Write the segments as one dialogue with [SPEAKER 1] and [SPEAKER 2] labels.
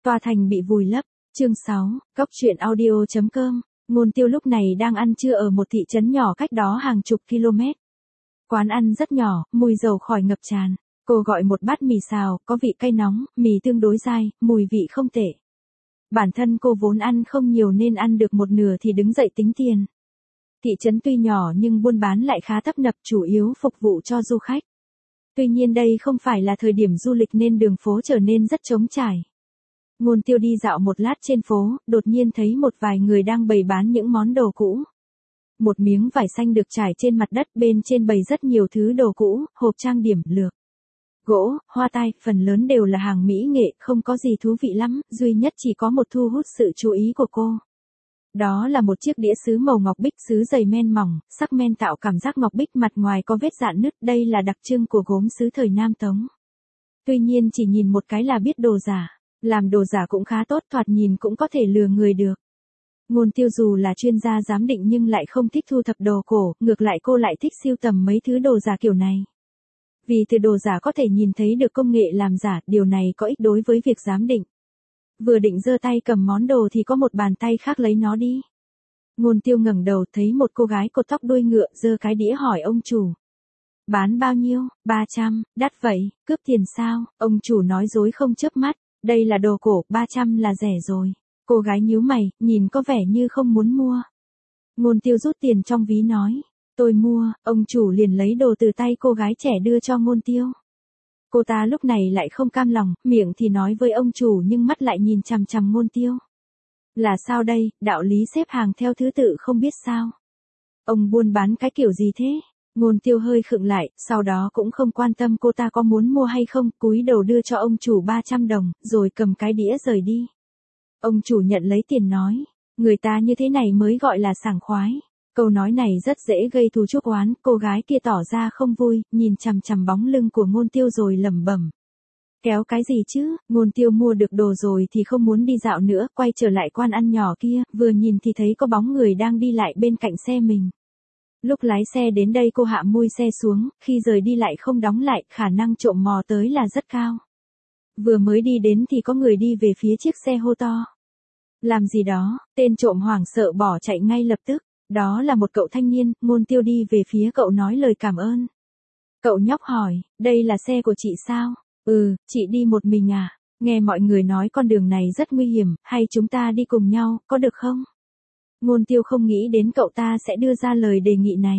[SPEAKER 1] Tòa thành bị vùi lấp. Chương 6, Cốc truyện audio.com. Ngôn Tiêu lúc này đang ăn trưa ở một thị trấn nhỏ cách đó hàng chục km. Quán ăn rất nhỏ, mùi dầu khỏi ngập tràn. Cô gọi một bát mì xào, có vị cay nóng, mì tương đối dai, mùi vị không tệ. Bản thân cô vốn ăn không nhiều nên ăn được một nửa thì đứng dậy tính tiền. Thị trấn tuy nhỏ nhưng buôn bán lại khá tấp nập, chủ yếu phục vụ cho du khách. Tuy nhiên đây không phải là thời điểm du lịch nên đường phố trở nên rất trống trải. Ngôn Tiêu đi dạo một lát trên phố, đột nhiên thấy một vài người đang bày bán những món đồ cũ. Một miếng vải xanh được trải trên mặt đất, bên trên bày rất nhiều thứ đồ cũ, hộp trang điểm, lược, gỗ, hoa tai, phần lớn đều là hàng mỹ nghệ, không có gì thú vị lắm, duy nhất chỉ có một thu hút sự chú ý của cô. Đó là một chiếc đĩa sứ màu ngọc bích, sứ dày men mỏng, sắc men tạo cảm giác ngọc bích, mặt ngoài có vết rạn nứt, đây là đặc trưng của gốm sứ thời Nam Tống. Tuy nhiên chỉ nhìn một cái là biết đồ giả, làm đồ giả cũng khá tốt, thoạt nhìn cũng có thể lừa người được. Ngôn Tiêu dù là chuyên gia giám định nhưng lại không thích thu thập đồ cổ, ngược lại cô lại thích sưu tầm mấy thứ đồ giả kiểu này. Vì từ đồ giả có thể nhìn thấy được công nghệ làm giả, điều này có ích đối với việc giám định. Vừa định giơ tay cầm món đồ thì có một bàn tay khác lấy nó đi. Ngôn Tiêu ngẩng đầu thấy một cô gái cột tóc đuôi ngựa giơ cái đĩa hỏi ông chủ. Bán bao nhiêu? 300, đắt vậy, cướp tiền sao? Ông chủ nói dối không chớp mắt, đây là đồ cổ, 300 là rẻ rồi. Cô gái nhíu mày, nhìn có vẻ như không muốn mua. Ngôn Tiêu rút tiền trong ví nói, tôi mua, ông chủ liền lấy đồ từ tay cô gái trẻ đưa cho Ngôn Tiêu. Cô ta lúc này lại không cam lòng, miệng thì nói với ông chủ nhưng mắt lại nhìn chằm chằm Ngôn Tiêu. Là sao đây, đạo lý xếp hàng theo thứ tự không biết sao? Ông buôn bán cái kiểu gì thế? Ngôn Tiêu hơi khựng lại, sau đó cũng không quan tâm cô ta có muốn mua hay không, cúi đầu đưa cho ông chủ 300 đồng, rồi cầm cái đĩa rời đi. Ông chủ nhận lấy tiền nói, người ta như thế này mới gọi là sảng khoái. Câu nói này rất dễ gây thù chuốc oán, cô gái kia tỏ ra không vui, nhìn chằm chằm bóng lưng của Ngôn Tiêu rồi lẩm bẩm. Kéo cái gì chứ, Ngôn Tiêu mua được đồ rồi thì không muốn đi dạo nữa, quay trở lại quán ăn nhỏ kia, vừa nhìn thì thấy có bóng người đang đi lại bên cạnh xe mình. Lúc lái xe đến đây cô hạ mui xe xuống, khi rời đi lại không đóng lại, khả năng trộm mò tới là rất cao. Vừa mới đi đến thì có người đi về phía chiếc xe hô to. Làm gì đó, tên trộm hoảng sợ bỏ chạy ngay lập tức. Đó là một cậu thanh niên, Ngôn Tiêu đi về phía cậu nói lời cảm ơn. Cậu nhóc hỏi, đây là xe của chị sao? Ừ, chị đi một mình à? Nghe mọi người nói con đường này rất nguy hiểm, hay chúng ta đi cùng nhau, có được không? Ngôn Tiêu không nghĩ đến cậu ta sẽ đưa ra lời đề nghị này.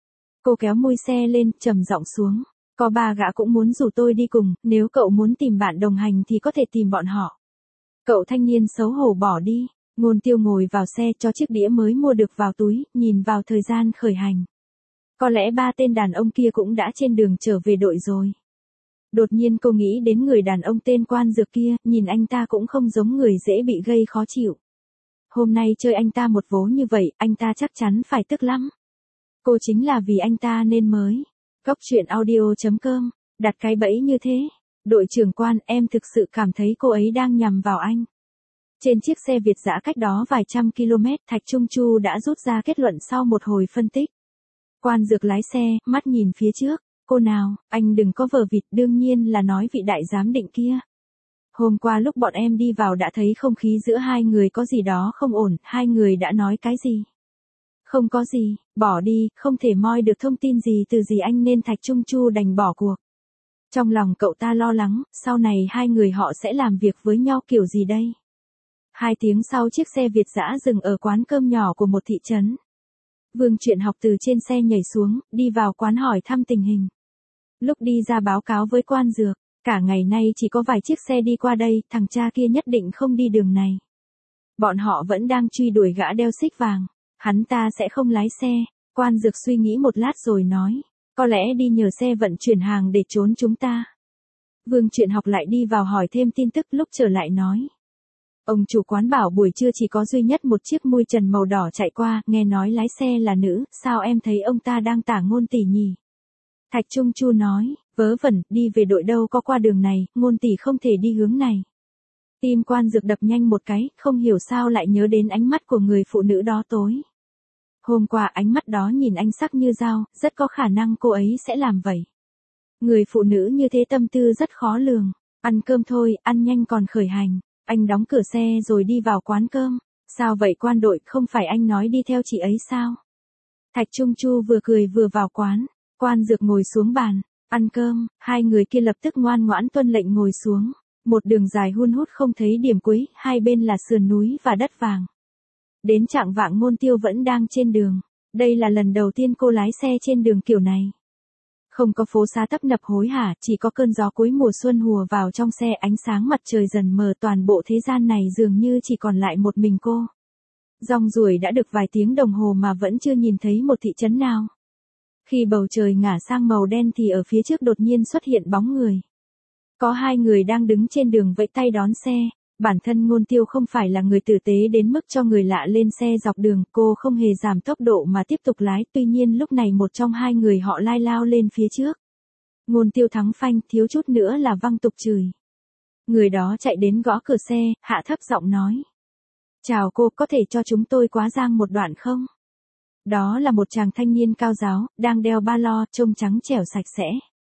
[SPEAKER 1] Cô kéo mui xe lên, trầm giọng xuống. Có 3 gã cũng muốn rủ tôi đi cùng, nếu cậu muốn tìm bạn đồng hành thì có thể tìm bọn họ. Cậu thanh niên xấu hổ bỏ đi. Ngôn Tiêu ngồi vào xe cho chiếc đĩa mới mua được vào túi, nhìn vào thời gian khởi hành. Có lẽ 3 tên đàn ông kia cũng đã trên đường trở về đội rồi. Đột nhiên cô nghĩ đến người đàn ông tên Quan Dược kia, nhìn anh ta cũng không giống người dễ bị gây khó chịu. Hôm nay chơi anh ta một vố như vậy, anh ta chắc chắn phải tức lắm. Cô chính là vì anh ta nên mới. Cốc truyện audio.com, đặt cái bẫy như thế. Đội trưởng Quan, em thực sự cảm thấy cô ấy đang nhằm vào anh. Trên chiếc xe Việt dã cách đó vài trăm km, Thạch Trung Chu đã rút ra kết luận sau một hồi phân tích. Quan Dược lái xe, mắt nhìn phía trước. Cô nào, anh đừng có vờ vịt, đương nhiên là nói vị đại giám định kia. Hôm qua lúc bọn em đi vào đã thấy không khí giữa hai người có gì đó không ổn, hai người đã nói cái gì? Không có gì, bỏ đi, không thể moi được thông tin gì từ gì anh nên Thạch Trung Chu đành bỏ cuộc. Trong lòng cậu ta lo lắng, sau này hai người họ sẽ làm việc với nhau kiểu gì đây? 2 tiếng sau chiếc xe Việt dã dừng ở quán cơm nhỏ của một thị trấn. Vương Truyện Học từ trên xe nhảy xuống, đi vào quán hỏi thăm tình hình. Lúc đi ra báo cáo với Quan Dược, cả ngày nay chỉ có vài chiếc xe đi qua đây, thằng cha kia nhất định không đi đường này. Bọn họ vẫn đang truy đuổi gã đeo xích vàng, hắn ta sẽ không lái xe. Quan Dược suy nghĩ một lát rồi nói, có lẽ đi nhờ xe vận chuyển hàng để trốn chúng ta. Vương Truyện Học lại đi vào hỏi thêm tin tức, lúc trở lại nói. Ông chủ quán bảo buổi trưa chỉ có duy nhất một chiếc mui trần màu đỏ chạy qua, nghe nói lái xe là nữ, sao em thấy ông ta đang tả Ngôn tỷ nhỉ? Thạch Trung Chu nói, vớ vẩn, đi về đội đâu có qua đường này, Ngôn tỷ không thể đi hướng này. Tim Quan Dược đập nhanh một cái, không hiểu sao lại nhớ đến ánh mắt của người phụ nữ đó tối. Hôm qua ánh mắt đó nhìn anh sắc như dao, rất có khả năng cô ấy sẽ làm vậy. Người phụ nữ như thế tâm tư rất khó lường, ăn cơm thôi, ăn nhanh còn khởi hành. Anh đóng cửa xe rồi đi vào quán cơm. Sao vậy quan đội, không phải anh nói đi theo chị ấy sao? Thạch Trung Chu vừa cười vừa vào quán. Quan Dược ngồi xuống bàn, ăn cơm, hai người kia lập tức ngoan ngoãn tuân lệnh ngồi xuống. Một đường dài hun hút không thấy điểm cuối, hai bên là sườn núi và đất vàng. Đến chạng vạng Ngôn Tiêu vẫn đang trên đường. Đây là lần đầu tiên cô lái xe trên đường kiểu này. Không có phố xá tấp nập hối hả, chỉ có cơn gió cuối mùa xuân hùa vào trong xe, ánh sáng mặt trời dần mờ, toàn bộ thế gian này dường như chỉ còn lại một mình cô. Rong ruổi đã được vài tiếng đồng hồ mà vẫn chưa nhìn thấy một thị trấn nào. Khi bầu trời ngả sang màu đen thì ở phía trước đột nhiên xuất hiện bóng người. Có hai người đang đứng trên đường vẫy tay đón xe. Bản thân Ngôn Tiêu không phải là người tử tế đến mức cho người lạ lên xe dọc đường, cô không hề giảm tốc độ mà tiếp tục lái, tuy nhiên lúc này một trong hai người họ lai lao lên phía trước. Ngôn Tiêu thắng phanh, thiếu chút nữa là văng tục chửi. Người đó chạy đến gõ cửa xe, hạ thấp giọng nói. Chào cô, có thể cho chúng tôi quá giang một đoạn không? Đó là một chàng thanh niên cao ráo, đang đeo ba lo, trông trắng trẻo sạch sẽ.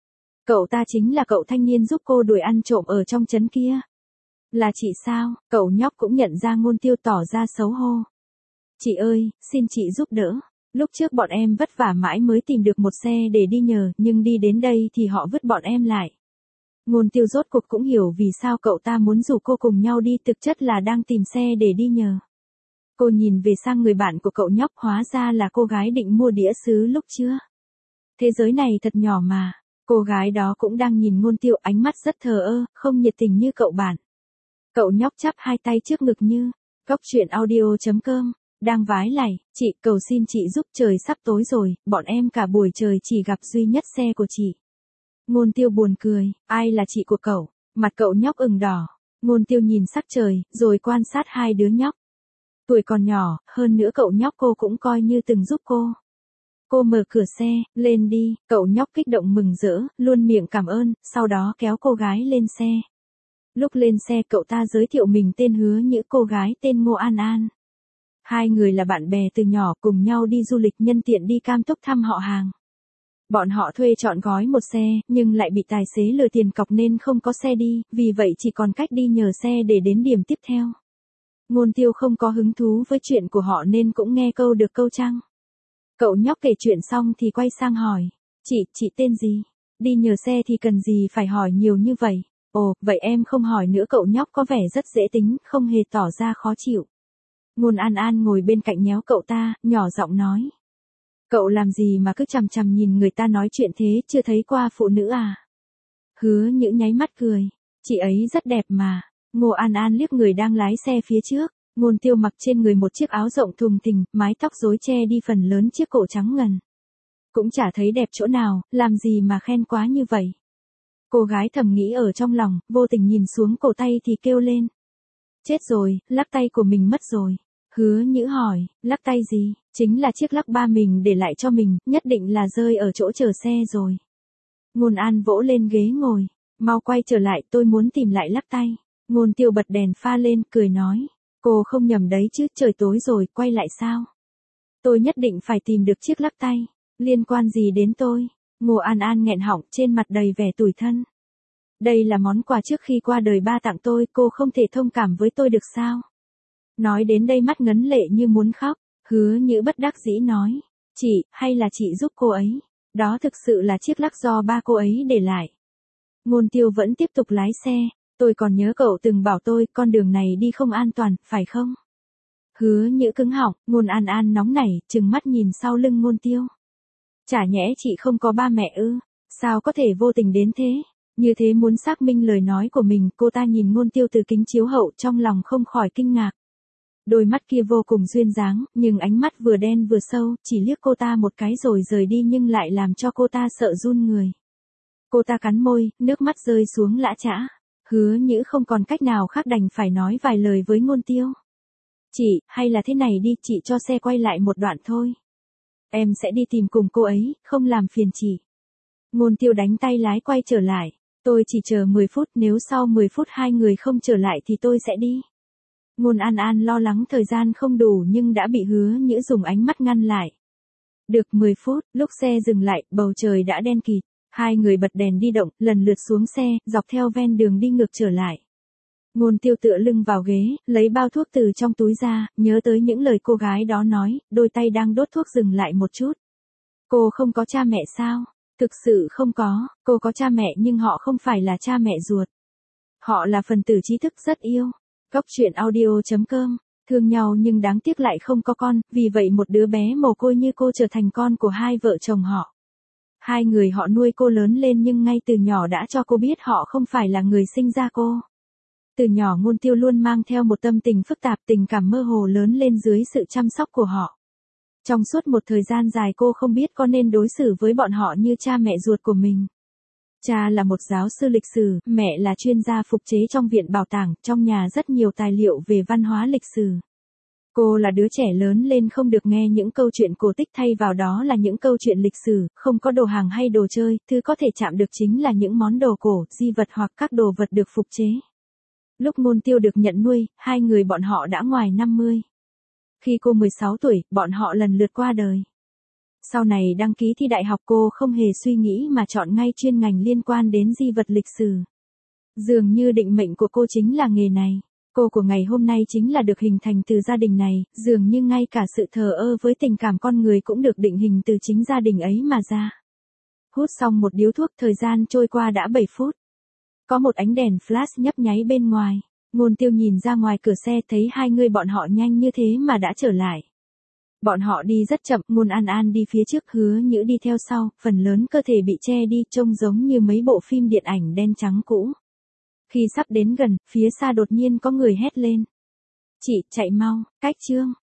[SPEAKER 1] Cậu ta chính là cậu thanh niên giúp cô đuổi ăn trộm ở trong trấn kia. Là chị sao? Cậu nhóc cũng nhận ra Ngôn Tiêu, tỏ ra xấu hô. Chị ơi, xin chị giúp đỡ. Lúc trước bọn em vất vả mãi mới tìm được một xe để đi nhờ, nhưng đi đến đây thì họ vứt bọn em lại. Ngôn Tiêu rốt cuộc cũng hiểu vì sao cậu ta muốn rủ cô cùng nhau đi, thực chất là đang tìm xe để đi nhờ. Cô nhìn về sang người bạn của cậu nhóc, hóa ra là cô gái định mua đĩa sứ lúc chưa. Thế giới này thật nhỏ mà. Cô gái đó cũng đang nhìn Ngôn Tiêu, ánh mắt rất thờ ơ, không nhiệt tình như cậu bạn. Cậu nhóc chắp hai tay trước ngực như, Góc Truyện Audio.com, đang vái lạy, chị, cầu xin chị giúp, trời sắp tối rồi, bọn em cả buổi trời chỉ gặp duy nhất xe của chị. Ngôn Tiêu buồn cười, ai là chị của cậu? Mặt cậu nhóc ửng đỏ. Ngôn Tiêu nhìn sắc trời, rồi quan sát hai đứa nhóc. Tuổi còn nhỏ, hơn nữa cậu nhóc cô cũng coi như từng giúp cô. Cô mở cửa xe, lên đi, cậu nhóc kích động mừng rỡ, luôn miệng cảm ơn, sau đó kéo cô gái lên xe. Lúc lên xe cậu ta giới thiệu mình tên Hứa Nhữ, cô gái tên Ngô An An. Hai người là bạn bè từ nhỏ, cùng nhau đi du lịch, nhân tiện đi Cam Túc thăm họ hàng. Bọn họ thuê trọn gói một xe, nhưng lại bị tài xế lừa tiền cọc nên không có xe đi, vì vậy chỉ còn cách đi nhờ xe để đến điểm tiếp theo. Ngôn Tiêu không có hứng thú với chuyện của họ nên cũng nghe câu được câu trăng. Cậu nhóc kể chuyện xong thì quay sang hỏi. Chị tên gì? Đi nhờ xe thì cần gì phải hỏi nhiều như vậy? Ồ, vậy em không hỏi nữa, cậu nhóc có vẻ rất dễ tính, không hề tỏ ra khó chịu. Ngôn An An ngồi bên cạnh nhéo cậu ta, nhỏ giọng nói. Cậu làm gì mà cứ chằm chằm nhìn người ta nói chuyện thế, chưa thấy qua phụ nữ à? Hứa Nhữ nháy mắt cười. Chị ấy rất đẹp mà. Ngô An An liếc người đang lái xe phía trước. Ngôn Tiêu mặc trên người một chiếc áo rộng thùng thình, mái tóc rối che đi phần lớn chiếc cổ trắng ngần. Cũng chả thấy đẹp chỗ nào, làm gì mà khen quá như vậy. Cô gái thầm nghĩ ở trong lòng, vô tình nhìn xuống cổ tay thì kêu lên. Chết rồi, lắc tay của mình mất rồi. Hứa Nhữ hỏi, lắc tay gì? Chính là chiếc lắc ba mình để lại cho mình, nhất định là rơi ở chỗ chờ xe rồi. Ngôn An vỗ lên ghế ngồi, mau quay trở lại, tôi muốn tìm lại lắc tay. Ngôn Tiêu bật đèn pha lên, cười nói. Cô không nhầm đấy chứ, trời tối rồi, quay lại sao? Tôi nhất định phải tìm được chiếc lắc tay. Liên quan gì đến tôi? Ngô An An nghẹn họng, trên mặt đầy vẻ tủi thân. Đây là món quà trước khi qua đời ba tặng tôi, cô không thể thông cảm với tôi được sao? Nói đến đây mắt ngấn lệ như muốn khóc. Hứa Nhữ bất đắc dĩ nói. Chị, hay là chị giúp cô ấy? Đó thực sự là chiếc lắc do ba cô ấy để lại. Ngôn Tiêu vẫn tiếp tục lái xe. Tôi còn nhớ cậu từng bảo tôi, con đường này đi không an toàn, phải không? Hứa Nhữ cứng họng, Ngôn An An nóng nảy, trừng mắt nhìn sau lưng Ngôn Tiêu. Chả nhẽ chị không có ba mẹ ư? Sao có thể vô tình đến thế? Như thế muốn xác minh lời nói của mình, cô ta nhìn Ngôn Tiêu từ kính chiếu hậu, trong lòng không khỏi kinh ngạc. Đôi mắt kia vô cùng duyên dáng, nhưng ánh mắt vừa đen vừa sâu, chỉ liếc cô ta một cái rồi rời đi nhưng lại làm cho cô ta sợ run người. Cô ta cắn môi, nước mắt rơi xuống lã chã. Hứa Nhữ không còn cách nào khác đành phải nói vài lời với Ngôn Tiêu. Chị, hay là thế này đi, chị cho xe quay lại một đoạn thôi. Em sẽ đi tìm cùng cô ấy, không làm phiền chị. Ngôn Tiêu đánh tay lái quay trở lại. Tôi chỉ chờ 10 phút, nếu sau 10 phút hai người không trở lại thì tôi sẽ đi. Ngôn An An lo lắng thời gian không đủ nhưng đã bị Hứa Nhữ dùng ánh mắt ngăn lại. Được 10 phút, lúc xe dừng lại, bầu trời đã đen kịt. Hai người bật đèn đi động, lần lượt xuống xe, dọc theo ven đường đi ngược trở lại. Ngôn Tiêu tựa lưng vào ghế, lấy bao thuốc từ trong túi ra, nhớ tới những lời cô gái đó nói, đôi tay đang đốt thuốc dừng lại một chút. Cô không có cha mẹ sao? Thực sự không có, cô có cha mẹ nhưng họ không phải là cha mẹ ruột. Họ là phần tử trí thức rất yêu. Góc truyện audio.com, thương nhau nhưng đáng tiếc lại không có con, vì vậy một đứa bé mồ côi như cô trở thành con của hai vợ chồng họ. Hai người họ nuôi cô lớn lên nhưng ngay từ nhỏ đã cho cô biết họ không phải là người sinh ra cô. Từ nhỏ Ngôn Tiêu luôn mang theo một tâm tình phức tạp, tình cảm mơ hồ lớn lên dưới sự chăm sóc của họ. Trong suốt một thời gian dài cô không biết có nên đối xử với bọn họ như cha mẹ ruột của mình. Cha là một giáo sư lịch sử, mẹ là chuyên gia phục chế trong viện bảo tàng, trong nhà rất nhiều tài liệu về văn hóa lịch sử. Cô là đứa trẻ lớn lên không được nghe những câu chuyện cổ tích, thay vào đó là những câu chuyện lịch sử, không có đồ hàng hay đồ chơi, thứ có thể chạm được chính là những món đồ cổ, di vật hoặc các đồ vật được phục chế. Lúc Ngôn Tiêu được nhận nuôi, hai người bọn họ đã ngoài 50. Khi cô 16 tuổi, bọn họ lần lượt qua đời. Sau này đăng ký thi đại học cô không hề suy nghĩ mà chọn ngay chuyên ngành liên quan đến di vật lịch sử. Dường như định mệnh của cô chính là nghề này. Cô của ngày hôm nay chính là được hình thành từ gia đình này, dường như ngay cả sự thờ ơ với tình cảm con người cũng được định hình từ chính gia đình ấy mà ra. Hút xong một điếu thuốc, thời gian trôi qua đã 7 phút. Có một ánh đèn flash nhấp nháy bên ngoài. Ngôn Tiêu nhìn ra ngoài cửa xe thấy hai người bọn họ nhanh như thế mà đã trở lại. Bọn họ đi rất chậm, Ngôn An An đi phía trước, Hứa Nhữ đi theo sau, phần lớn cơ thể bị che đi, trông giống như mấy bộ phim điện ảnh đen trắng cũ. Khi sắp đến gần, phía xa đột nhiên có người hét lên. Chị, chạy mau, cách Trương.